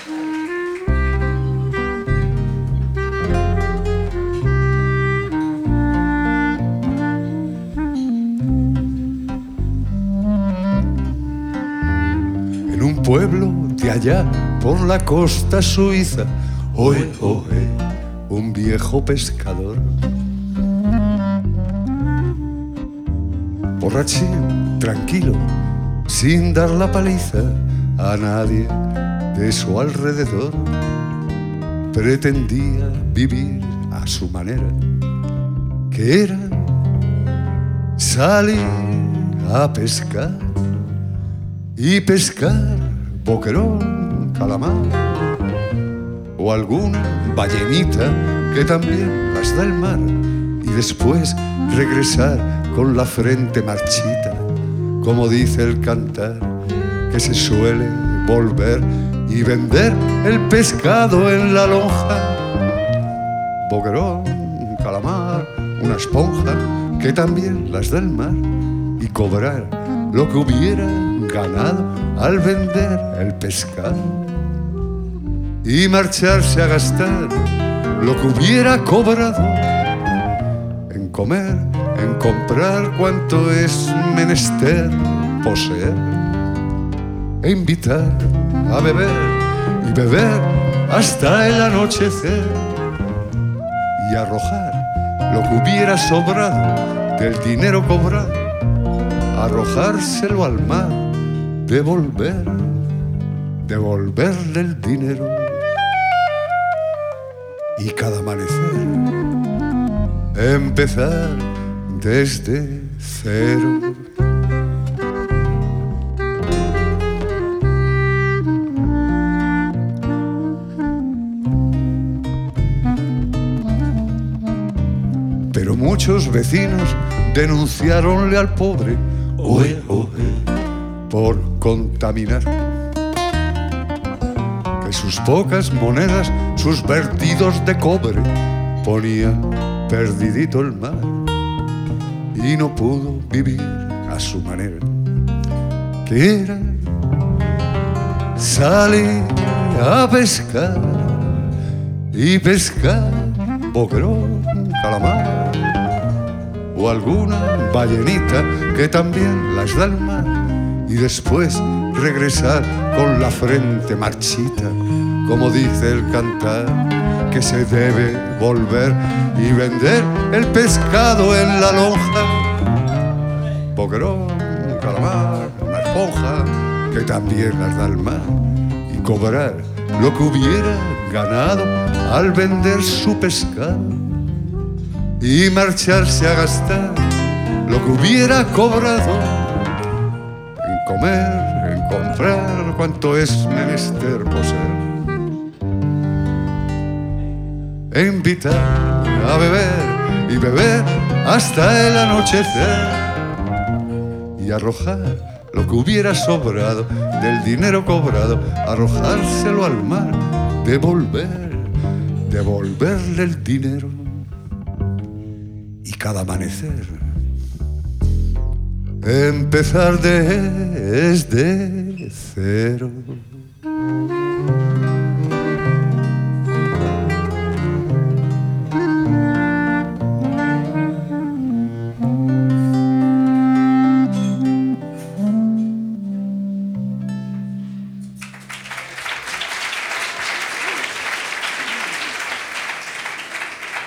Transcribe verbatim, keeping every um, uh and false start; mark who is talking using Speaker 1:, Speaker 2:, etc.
Speaker 1: En un pueblo de allá por la costa suiza, oe, oe, un viejo pescador, borrachín, tranquilo, sin dar la paliza a nadie de su alrededor, pretendía vivir a su manera, que era salir a pescar y pescar boquerón, calamar o alguna ballenita que también las da el mar, y después regresar con la frente marchita, como dice el cantar, que se suele volver y vender el pescado en la lonja. Boquerón, calamar, una esponja que también las da el mar, y cobrar lo que hubiera ganado al vender el pescado, y marcharse a gastar lo que hubiera cobrado en comer, en comprar cuanto es menester poseer, e invitar a beber y beber hasta el anochecer, y arrojar lo que hubiera sobrado del dinero cobrado, arrojárselo al mar, devolver, devolverle el dinero. Y cada amanecer empezar desde cero. Pero muchos vecinos denunciaronle al pobre, oe, oe, por contaminar, que sus pocas monedas, sus vertidos de cobre, ponían perdidito el mar, y no pudo vivir a su manera, que era salir a pescar y pescar boquerón, calamar o alguna ballenita que también las da el mar, y después regresar con la frente marchita, como dice el cantar, que se debe volver y vender el pescado en la lonja. Boquerón, calamar, una esponja que también las da el mar, y cobrar lo que hubiera ganado al vender su pescado, y marcharse a gastar lo que hubiera cobrado en comer, en comprar cuanto es menester poseer, e invitar a beber y beber hasta el anochecer, y arrojar lo que hubiera sobrado del dinero cobrado, arrojárselo al mar, devolver, devolverle el dinero. Y cada amanecer empezar desde cero.